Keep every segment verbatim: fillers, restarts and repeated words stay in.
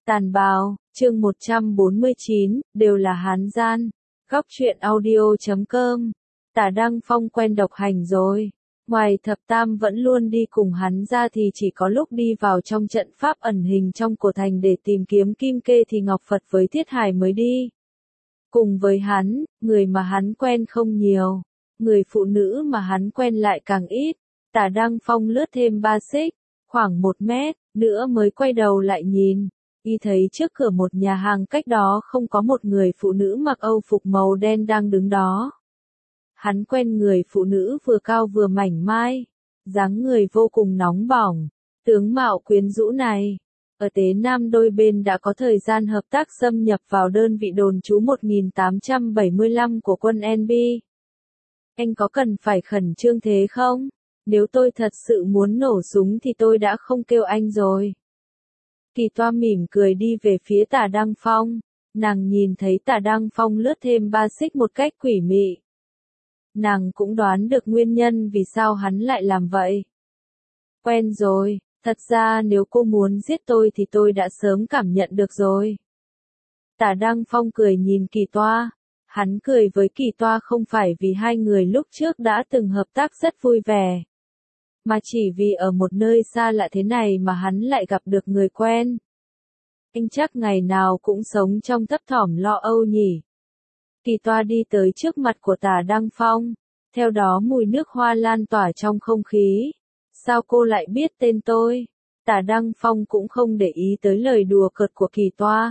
Tàn bào, chương một trăm bốn mươi chín, đều là hán gian. Góc truyện audio chấm com. Tả Đăng Phong quen độc hành rồi. Ngoài thập tam vẫn luôn đi cùng hắn ra thì chỉ có lúc đi vào trong trận pháp ẩn hình trong cổ thành để tìm kiếm kim kê thì Ngọc Phật với Thiết Hải mới đi. Cùng với hắn, người mà hắn quen không nhiều. Người phụ nữ mà hắn quen lại càng ít. Tả Đăng Phong lướt thêm ba xích, khoảng một mét, nữa mới quay đầu lại nhìn. Y thấy trước cửa một nhà hàng cách đó không có một người phụ nữ mặc âu phục màu đen đang đứng đó. Hắn quen người phụ nữ vừa cao vừa mảnh mai, dáng người vô cùng nóng bỏng, tướng mạo quyến rũ này. Ở Tế Nam đôi bên đã có thời gian hợp tác xâm nhập vào đơn vị đồn trú một nghìn tám trăm bảy mươi lăm của quân en bê. Anh có cần phải khẩn trương thế không? Nếu tôi thật sự muốn nổ súng thì tôi đã không kêu anh rồi. Kỳ Toa mỉm cười đi về phía Tả Đăng Phong. Nàng nhìn thấy Tả Đăng Phong lướt thêm ba xích một cách quỷ mị. Nàng cũng đoán được nguyên nhân vì sao hắn lại làm vậy. Quen rồi, thật ra nếu cô muốn giết tôi thì tôi đã sớm cảm nhận được rồi. Tả Đăng Phong cười nhìn Kỳ Toa. Hắn cười với Kỳ Toa không phải vì hai người lúc trước đã từng hợp tác rất vui vẻ. Mà chỉ vì ở một nơi xa lạ thế này mà hắn lại gặp được người quen. Anh chắc ngày nào cũng sống trong thấp thỏm lo âu nhỉ. Kỳ Toa đi tới trước mặt của Tả Đăng Phong. Theo đó mùi nước hoa lan tỏa trong không khí. Sao cô lại biết tên tôi? Tả Đăng Phong cũng không để ý tới lời đùa cợt của Kỳ Toa.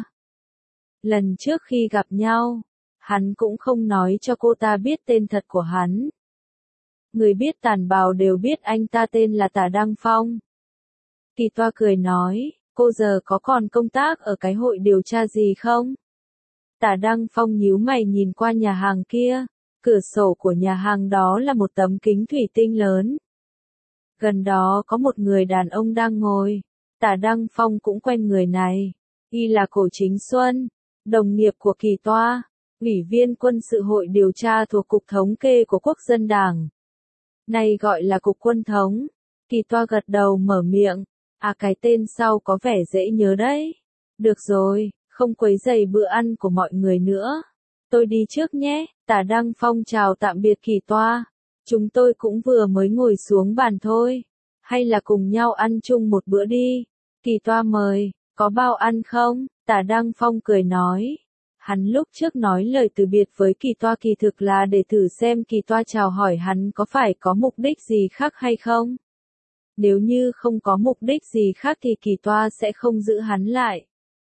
Lần trước khi gặp nhau, hắn cũng không nói cho cô ta biết tên thật của hắn. Người biết Tàn Bào đều biết anh ta tên là Tả Đăng Phong. Kỳ Toa cười nói, cô giờ có còn công tác ở cái hội điều tra gì không? Tả Đăng Phong nhíu mày nhìn qua nhà hàng kia. Cửa sổ của nhà hàng đó là một tấm kính thủy tinh lớn. Gần đó có một người đàn ông đang ngồi. Tả Đăng Phong cũng quen người này. Y là Cổ Chính Xuân, đồng nghiệp của Kỳ Toa, ủy viên quân sự hội điều tra thuộc Cục Thống kê của Quốc dân Đảng. Này gọi là Cục Quân thống. Kỳ Toa gật đầu mở miệng. À, cái tên sau có vẻ dễ nhớ đấy. Được rồi, không quấy rầy bữa ăn của mọi người nữa. Tôi đi trước nhé. Tả Đăng Phong chào tạm biệt Kỳ Toa. Chúng tôi cũng vừa mới ngồi xuống bàn thôi. Hay là cùng nhau ăn chung một bữa đi. Kỳ Toa mời, có bao ăn không? Tả Đăng Phong cười nói. Hắn lúc trước nói lời từ biệt với Kỳ Toa kỳ thực là để thử xem Kỳ Toa chào hỏi hắn có phải có mục đích gì khác hay không. Nếu như không có mục đích gì khác thì Kỳ Toa sẽ không giữ hắn lại.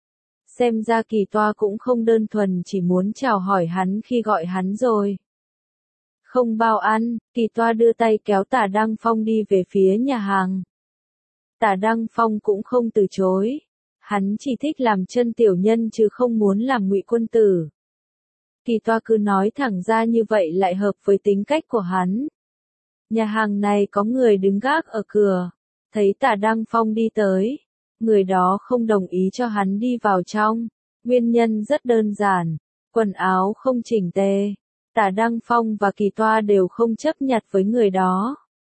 Xem ra Kỳ Toa cũng không đơn thuần chỉ muốn chào hỏi hắn khi gọi hắn rồi. Không bao ăn, Kỳ Toa đưa tay kéo Tả Đăng Phong đi về phía nhà hàng. Tả Đăng Phong cũng không từ chối. Hắn chỉ thích làm chân tiểu nhân chứ không muốn làm ngụy quân tử. Kỳ Toa cứ nói thẳng ra như vậy lại hợp với tính cách của hắn. Nhà hàng này có người đứng gác ở cửa. Thấy Tả Đăng Phong đi tới. Người đó không đồng ý cho hắn đi vào trong. Nguyên nhân rất đơn giản. Quần áo không chỉnh tề. Tả Đăng Phong và Kỳ Toa đều không chấp nhặt với người đó.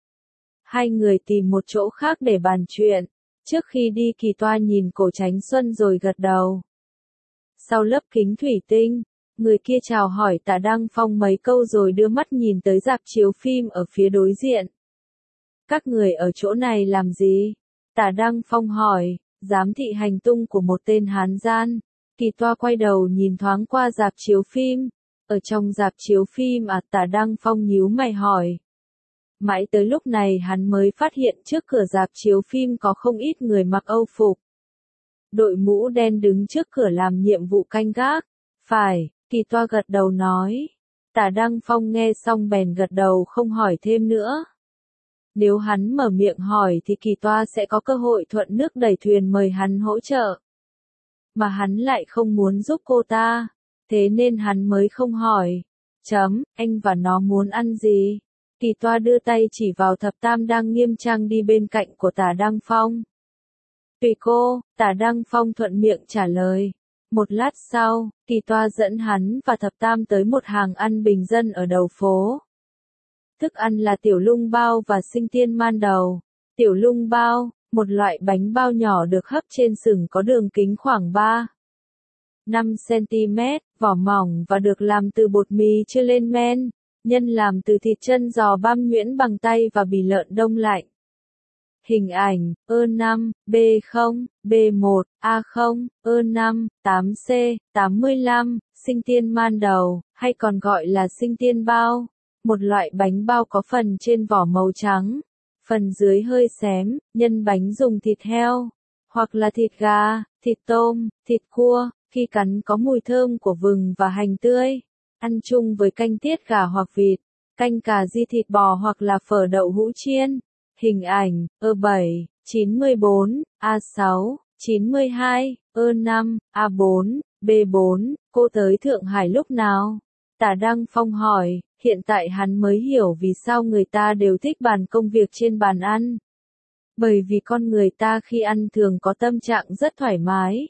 Hai người tìm một chỗ khác để bàn chuyện. Trước khi đi Kỳ Toa nhìn Cổ Chánh Xuân rồi gật đầu. Sau lớp kính thủy tinh, người kia chào hỏi Tả Đăng Phong mấy câu rồi đưa mắt nhìn tới rạp chiếu phim ở phía đối diện. Các người ở chỗ này làm gì? Tả Đăng Phong hỏi, giám thị hành tung của một tên hán gian. Kỳ Toa quay đầu nhìn thoáng qua rạp chiếu phim. Ở trong rạp chiếu phim à? Tả Đăng Phong nhíu mày hỏi. Mãi tới lúc này hắn mới phát hiện trước cửa rạp chiếu phim có không ít người mặc âu phục. Đội mũ đen đứng trước cửa làm nhiệm vụ canh gác. Phải, Kỳ Toa gật đầu nói. Tả Đăng Phong nghe xong bèn gật đầu không hỏi thêm nữa. Nếu hắn mở miệng hỏi thì Kỳ Toa sẽ có cơ hội thuận nước đẩy thuyền mời hắn hỗ trợ. Mà hắn lại không muốn giúp cô ta. Thế nên hắn mới không hỏi. Chấm, anh và nó muốn ăn gì? Kỳ Toa đưa tay chỉ vào thập tam đang nghiêm trang đi bên cạnh của Tả Đăng Phong. Tùy cô, Tả Đăng Phong thuận miệng trả lời. Một lát sau, Kỳ Toa dẫn hắn và thập tam tới một hàng ăn bình dân ở đầu phố. Thức ăn là tiểu lung bao và sinh tiên man đầu. Tiểu lung bao, một loại bánh bao nhỏ được hấp trên sừng có đường kính khoảng ba năm xăng-ti-mét, vỏ mỏng và được làm từ bột mì chưa lên men, nhân làm từ thịt chân giò băm nhuyễn bằng tay và bì lợn đông lạnh. Hình ảnh, E năm, B không, B một, A không, E năm, tám C, tám mươi lăm, sinh tiên man đầu, hay còn gọi là sinh tiên bao, một loại bánh bao có phần trên vỏ màu trắng, phần dưới hơi xém, nhân bánh dùng thịt heo, hoặc là thịt gà, thịt tôm, thịt cua, khi cắn có mùi thơm của vừng và hành tươi, ăn chung với canh tiết gà hoặc vịt, canh cà ri thịt bò hoặc là phở đậu hũ chiên. Hình ảnh, E bảy, chín mươi bốn, A sáu, chín mươi hai, E năm, A bốn, B bốn, cô tới Thượng Hải lúc nào? Tả Đăng Phong hỏi, hiện tại hắn mới hiểu vì sao người ta đều thích bàn công việc trên bàn ăn. Bởi vì con người ta khi ăn thường có tâm trạng rất thoải mái.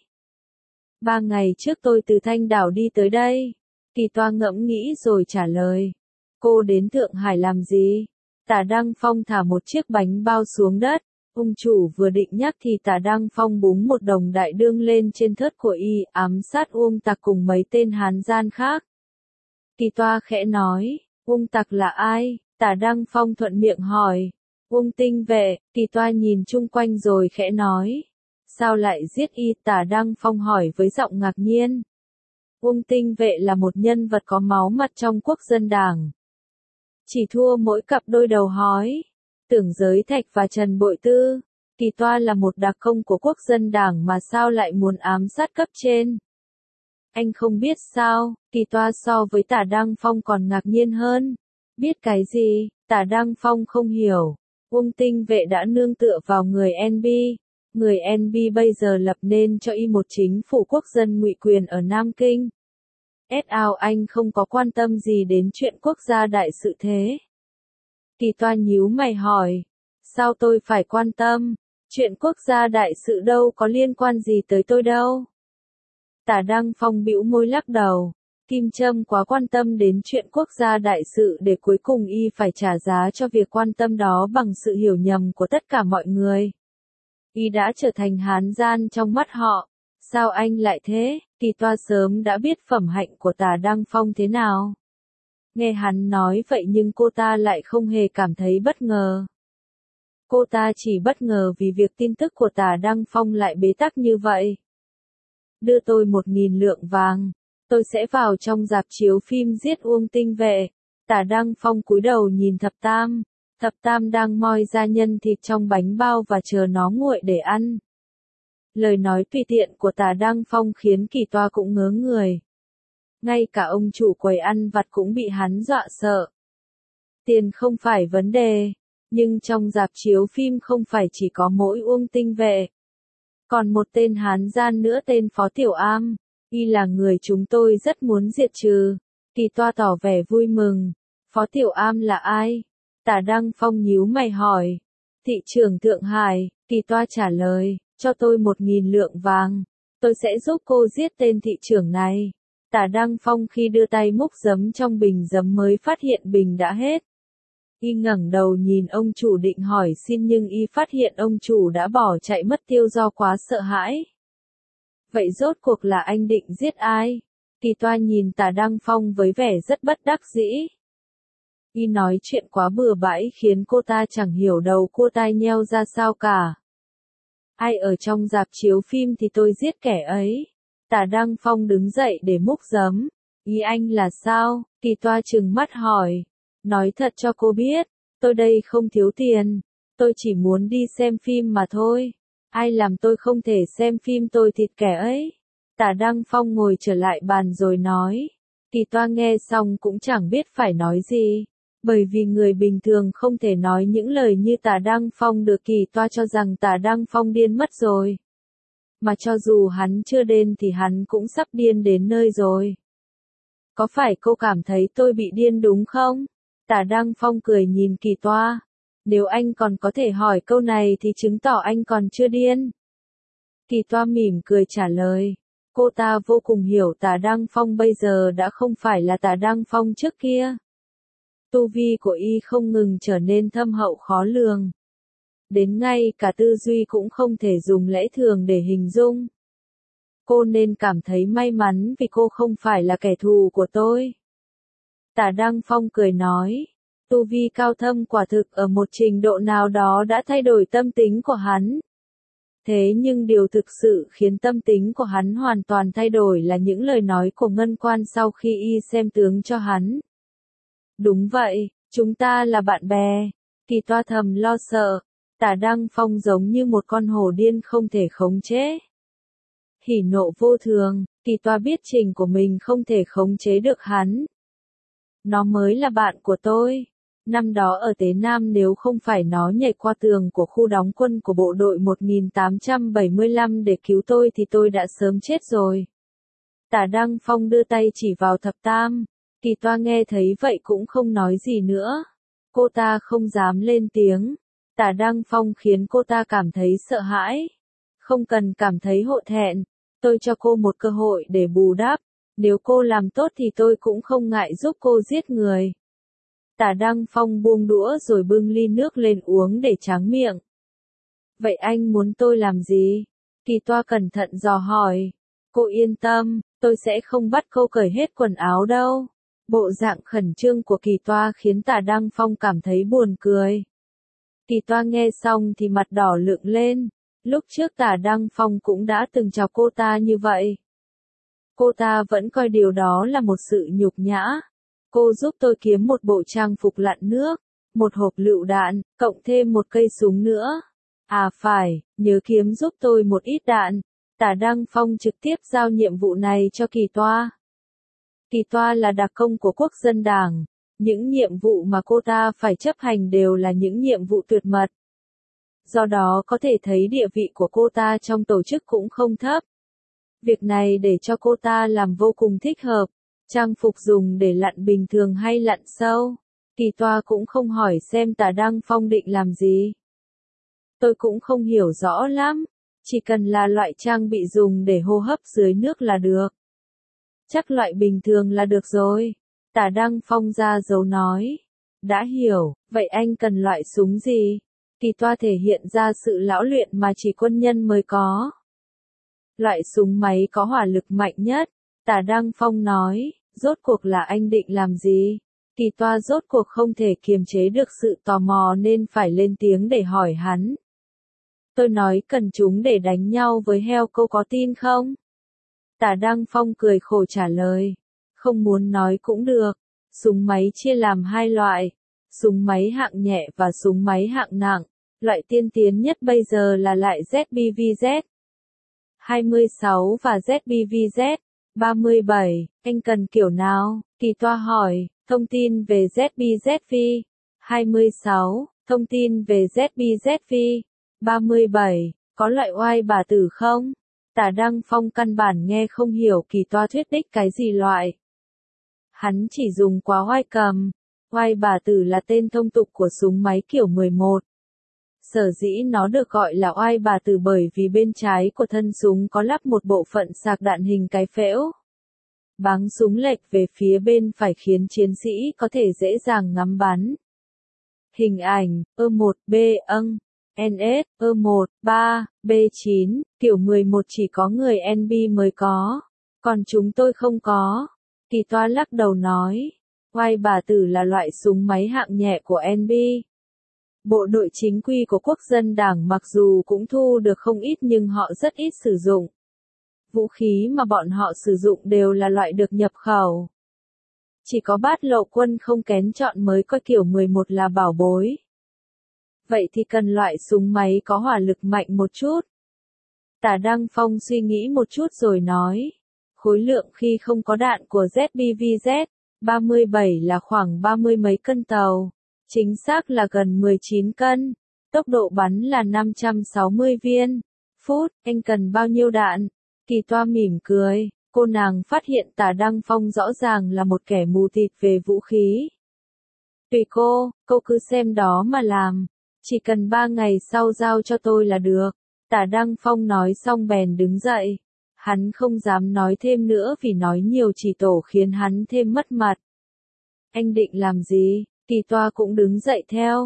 Ba ngày trước tôi từ Thanh Đảo đi tới đây. Kỳ Toa ngẫm nghĩ rồi trả lời. Cô đến Thượng Hải làm gì? Tả Đăng Phong thả một chiếc bánh bao xuống đất. Ông chủ vừa định nhắc thì Tả Đăng Phong búng một đồng đại đương lên trên thớt của y, ám sát Uông Tặc cùng mấy tên Hán gian khác. Kỳ Toa khẽ nói, Uông Tặc là ai? Tả Đăng Phong thuận miệng hỏi. Uông Tinh Vệ. Kỳ Toa nhìn chung quanh rồi khẽ nói. Sao lại giết y? Tả Đăng Phong hỏi với giọng ngạc nhiên. Uông Tinh Vệ là một nhân vật có máu mặt trong quốc dân đảng. Chỉ thua mỗi cặp đôi đầu hói. Tưởng Giới Thạch và Trần Bội Tư. Kỳ Toa là một đặc công của quốc dân đảng mà sao lại muốn ám sát cấp trên? Anh không biết sao? Kỳ Toa so với Tả Đăng Phong còn ngạc nhiên hơn. Biết cái gì? Tả Đăng Phong không hiểu. Uông Tinh Vệ đã nương tựa vào người en bê. Người en bê bây giờ lập nên cho y một chính phủ quốc dân ngụy quyền ở Nam Kinh. ét ao anh không có quan tâm gì đến chuyện quốc gia đại sự thế. Kỳ Toa nhíu mày hỏi. Sao tôi phải quan tâm? Chuyện quốc gia đại sự đâu có liên quan gì tới tôi đâu. Tả Đăng Phong bĩu môi lắc đầu. Kim Trâm quá quan tâm đến chuyện quốc gia đại sự để cuối cùng y phải trả giá cho việc quan tâm đó bằng sự hiểu nhầm của tất cả mọi người. Y đã trở thành Hán gian trong mắt họ. Sao anh lại thế? Kỳ Toa sớm đã biết phẩm hạnh của Tả Đăng Phong thế nào. Nghe hắn nói vậy nhưng cô ta lại không hề cảm thấy bất ngờ. Cô ta chỉ bất ngờ vì việc tin tức của Tả Đăng Phong lại bế tắc như vậy. Đưa tôi một nghìn lượng vàng. Tôi sẽ vào trong rạp chiếu phim giết Uông Tinh Vệ. Tả Đăng Phong cúi đầu nhìn Thập Tam. Thập Tam đang moi ra nhân thịt trong bánh bao và chờ nó nguội để ăn. Lời nói tùy tiện của Tả Đăng Phong khiến Kỳ Toa cũng ngớ người. Ngay cả ông chủ quầy ăn vặt cũng bị hắn dọa sợ. Tiền không phải vấn đề, nhưng trong rạp chiếu phim không phải chỉ có mỗi Uông Tinh Vệ. Còn một tên Hán gian nữa tên Phó Tiểu Am, y là người chúng tôi rất muốn diệt trừ. Kỳ Toa tỏ vẻ vui mừng. Phó Tiểu Am là ai? Tả Đăng Phong nhíu mày hỏi. Thị trưởng Thượng Hải. Kỳ Toa trả lời, cho tôi một nghìn lượng vàng. Tôi sẽ giúp cô giết tên thị trưởng này. Tả Đăng Phong khi đưa tay múc giấm trong bình giấm mới phát hiện bình đã hết. Y ngẩng đầu nhìn ông chủ định hỏi xin nhưng y phát hiện ông chủ đã bỏ chạy mất tiêu do quá sợ hãi. Vậy rốt cuộc là anh định giết ai? Kỳ Toa nhìn Tả Đăng Phong với vẻ rất bất đắc dĩ. Y nói chuyện quá bừa bãi khiến cô ta chẳng hiểu đầu cô tai nheo ra sao cả. Ai ở trong rạp chiếu phim thì tôi giết kẻ ấy. Tả Đăng Phong đứng dậy để múc giấm. Ý anh là sao? Kỳ Toa trừng mắt hỏi. Nói thật cho cô biết, tôi đây không thiếu tiền. Tôi chỉ muốn đi xem phim mà thôi. Ai làm tôi không thể xem phim tôi thịt kẻ ấy. Tả Đăng Phong ngồi trở lại bàn rồi nói. Kỳ Toa nghe xong cũng chẳng biết phải nói gì. Bởi vì người bình thường không thể nói những lời như Tả Đăng Phong được. Kỳ Toa cho rằng Tả Đăng Phong điên mất rồi. Mà cho dù hắn chưa điên thì hắn cũng sắp điên đến nơi rồi. Có phải cô cảm thấy tôi bị điên đúng không? Tả Đăng Phong cười nhìn Kỳ Toa. Nếu anh còn có thể hỏi câu này thì chứng tỏ anh còn chưa điên. Kỳ Toa mỉm cười trả lời. Cô ta vô cùng hiểu Tả Đăng Phong bây giờ đã không phải là Tả Đăng Phong trước kia. Tu vi của y không ngừng trở nên thâm hậu khó lường. đến ngay cả tư duy cũng không thể dùng lẽ thường để hình dung. Cô nên cảm thấy may mắn vì cô không phải là kẻ thù của tôi. Tả Đăng Phong cười nói, tu vi cao thâm quả thực ở một trình độ nào đó đã thay đổi tâm tính của hắn. Thế nhưng điều thực sự khiến tâm tính của hắn hoàn toàn thay đổi là những lời nói của Ngân Quan sau khi y xem tướng cho hắn. Đúng vậy, chúng ta là bạn bè. Kỳ Toa thầm lo sợ. Tả Đăng Phong giống như một con hổ điên không thể khống chế. Hỉ nộ vô thường, Kỳ Toa biết trình của mình không thể khống chế được hắn. Nó mới là bạn của tôi. Năm đó ở Tế Nam nếu không phải nó nhảy qua tường của khu đóng quân của bộ đội một nghìn tám trăm bảy mươi lăm để cứu tôi thì tôi đã sớm chết rồi. Tả Đăng Phong đưa tay chỉ vào Thập Tam. Kỳ Toa nghe thấy vậy cũng không nói gì nữa. Cô ta không dám lên tiếng. Tả Đăng Phong khiến cô ta cảm thấy sợ hãi. Không cần cảm thấy hổ thẹn. Tôi cho cô một cơ hội để bù đắp. Nếu cô làm tốt thì tôi cũng không ngại giúp cô giết người. Tả Đăng Phong buông đũa rồi bưng ly nước lên uống để tráng miệng. Vậy anh muốn tôi làm gì? Kỳ Toa cẩn thận dò hỏi. Cô yên tâm, tôi sẽ không bắt cô cởi hết quần áo đâu. Bộ dạng khẩn trương của Kỳ Toa khiến Tả Đăng Phong cảm thấy buồn cười. Kỳ Toa nghe xong thì mặt đỏ lựng lên. Lúc trước Tả Đăng Phong cũng đã từng chọc cô ta như vậy. Cô ta vẫn coi điều đó là một sự nhục nhã. Cô giúp tôi kiếm một bộ trang phục lặn nước, một hộp lựu đạn, cộng thêm một cây súng nữa. À phải, nhớ kiếm giúp tôi một ít đạn. Tả Đăng Phong trực tiếp giao nhiệm vụ này cho Kỳ Toa. Kỳ Toa là đặc công của Quốc dân Đảng. Những nhiệm vụ mà cô ta phải chấp hành đều là những nhiệm vụ tuyệt mật. Do đó có thể thấy địa vị của cô ta trong tổ chức cũng không thấp. Việc này để cho cô ta làm vô cùng thích hợp. Trang phục dùng để lặn bình thường hay lặn sâu. Kỳ Toa cũng không hỏi xem Tả Đăng Phong định làm gì. Tôi cũng không hiểu rõ lắm. Chỉ cần là loại trang bị dùng để hô hấp dưới nước là được. Chắc loại bình thường là được rồi. Tả Đăng Phong ra dấu nói. Đã hiểu, vậy anh cần loại súng gì? Kỳ Toa thể hiện ra sự lão luyện mà chỉ quân nhân mới có. Loại súng máy có hỏa lực mạnh nhất. Tả Đăng Phong nói, rốt cuộc là anh định làm gì? Kỳ Toa rốt cuộc không thể kiềm chế được sự tò mò nên phải lên tiếng để hỏi hắn. Tôi nói cần chúng để đánh nhau với heo, cô có tin không? Tả Đăng Phong cười khổ trả lời. Không muốn nói cũng được. Súng máy chia làm hai loại. Súng máy hạng nhẹ và súng máy hạng nặng. Loại tiên tiến nhất bây giờ là loại Z B V Z hai mươi sáu và Z B V Z ba mươi bảy. Anh cần kiểu nào? Kỳ Toa hỏi. Thông tin về Z B Z V hai mươi sáu. Thông tin về Z B Z V ba mươi bảy. Có loại oai bà tử không? Tả Đăng Phong căn bản nghe không hiểu Kỳ Toa thuyết đích cái gì loại. Hắn chỉ dùng quá oai cầm. Oai bà tử là tên thông tục của súng máy kiểu mười một. Sở dĩ nó được gọi là oai bà tử bởi vì bên trái của thân súng có lắp một bộ phận sạc đạn hình cái phễu. Báng súng lệch về phía bên phải khiến chiến sĩ có thể dễ dàng ngắm bắn. Hình ảnh, E một B âng, N S, E một, ba, B chín, kiểu mười một chỉ có người N B mới có, còn chúng tôi không có. Kỳ Toa lắc đầu nói, oai bà tử là loại súng máy hạng nhẹ của N B. Bộ đội chính quy của Quốc dân Đảng mặc dù cũng thu được không ít nhưng họ rất ít sử dụng. Vũ khí mà bọn họ sử dụng đều là loại được nhập khẩu. Chỉ có Bát Lộ Quân không kén chọn mới có kiểu mười một là bảo bối. Vậy thì cần loại súng máy có hỏa lực mạnh một chút. Tả Đăng Phong suy nghĩ một chút rồi nói. Khối lượng khi không có đạn của Z B V Z ba mươi bảy là khoảng ba mươi mấy cân tàu. Chính xác là gần mười chín cân. Tốc độ bắn là năm trăm sáu mươi viên. Phút, anh cần bao nhiêu đạn? Kỳ Toa mỉm cười. Cô nàng phát hiện Tả Đăng Phong rõ ràng là một kẻ mù tịt về vũ khí. Tùy cô, cô cứ xem đó mà làm. Chỉ cần ba ngày sau giao cho tôi là được. Tả Đăng Phong nói xong bèn đứng dậy. Hắn không dám nói thêm nữa vì nói nhiều chỉ tổ khiến hắn thêm mất mặt. Anh định làm gì? Kỳ Toa cũng đứng dậy theo.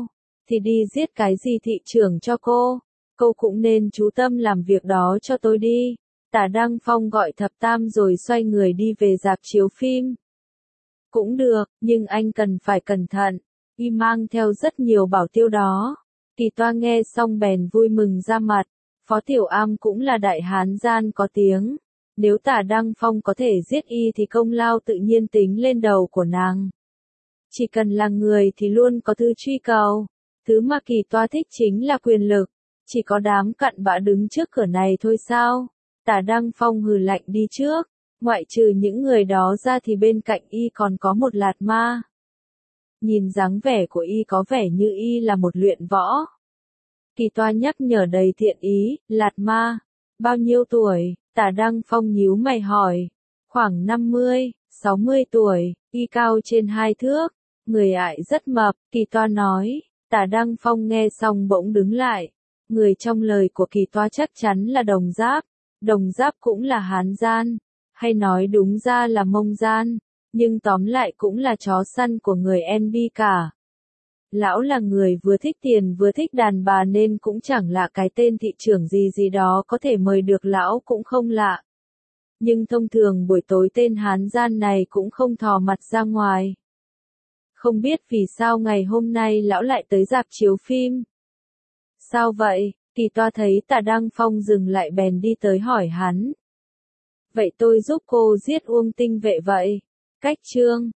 thì đi giết cái gì thị trưởng cho cô, cô cũng nên chú tâm làm việc đó cho tôi đi. Tả Đăng Phong gọi Thập Tam rồi xoay người đi về rạp chiếu phim. Cũng được, nhưng anh cần phải cẩn thận, y mang theo rất nhiều bảo tiêu đó. Kỳ Toa nghe xong bèn vui mừng ra mặt, Phó Tiểu Am cũng là đại hán gian có tiếng. Nếu Tả Đăng Phong có thể giết y thì công lao tự nhiên tính lên đầu của nàng. Chỉ cần là người thì luôn có thứ truy cầu. Thứ mà Kỳ Toa thích chính là quyền lực. Chỉ có đám cặn bã đứng trước cửa này thôi sao? Tả Đăng Phong hừ lạnh đi trước. Ngoại trừ những người đó ra thì bên cạnh y còn có một lạt ma. Nhìn dáng vẻ của y có vẻ như y là một luyện võ. Kỳ Toa nhắc nhở đầy thiện ý, lạt ma. Bao nhiêu tuổi? Tả Đăng Phong nhíu mày hỏi. Khoảng năm mươi, sáu mươi tuổi, y cao trên hai thước. Người ải rất mập, Kỳ Toa nói. Tả Đăng Phong nghe xong bỗng đứng lại. Người trong lời của Kỳ Toa chắc chắn là Đồng Giáp. Đồng Giáp cũng là Hán gian, hay nói đúng ra là Mông gian, nhưng tóm lại cũng là chó săn của người en bê cả. Lão là người vừa thích tiền vừa thích đàn bà nên cũng chẳng lạ cái tên thị trưởng gì gì đó có thể mời được lão cũng không lạ. Nhưng thông thường buổi tối tên Hán gian này cũng không thò mặt ra ngoài. Không biết vì sao ngày hôm nay lão lại tới rạp chiếu phim. Sao vậy? Kỳ Toa thấy Tả Đăng Phong dừng lại bèn đi tới hỏi hắn. Vậy tôi giúp cô giết Uông Tinh Vệ vậy. Cách chương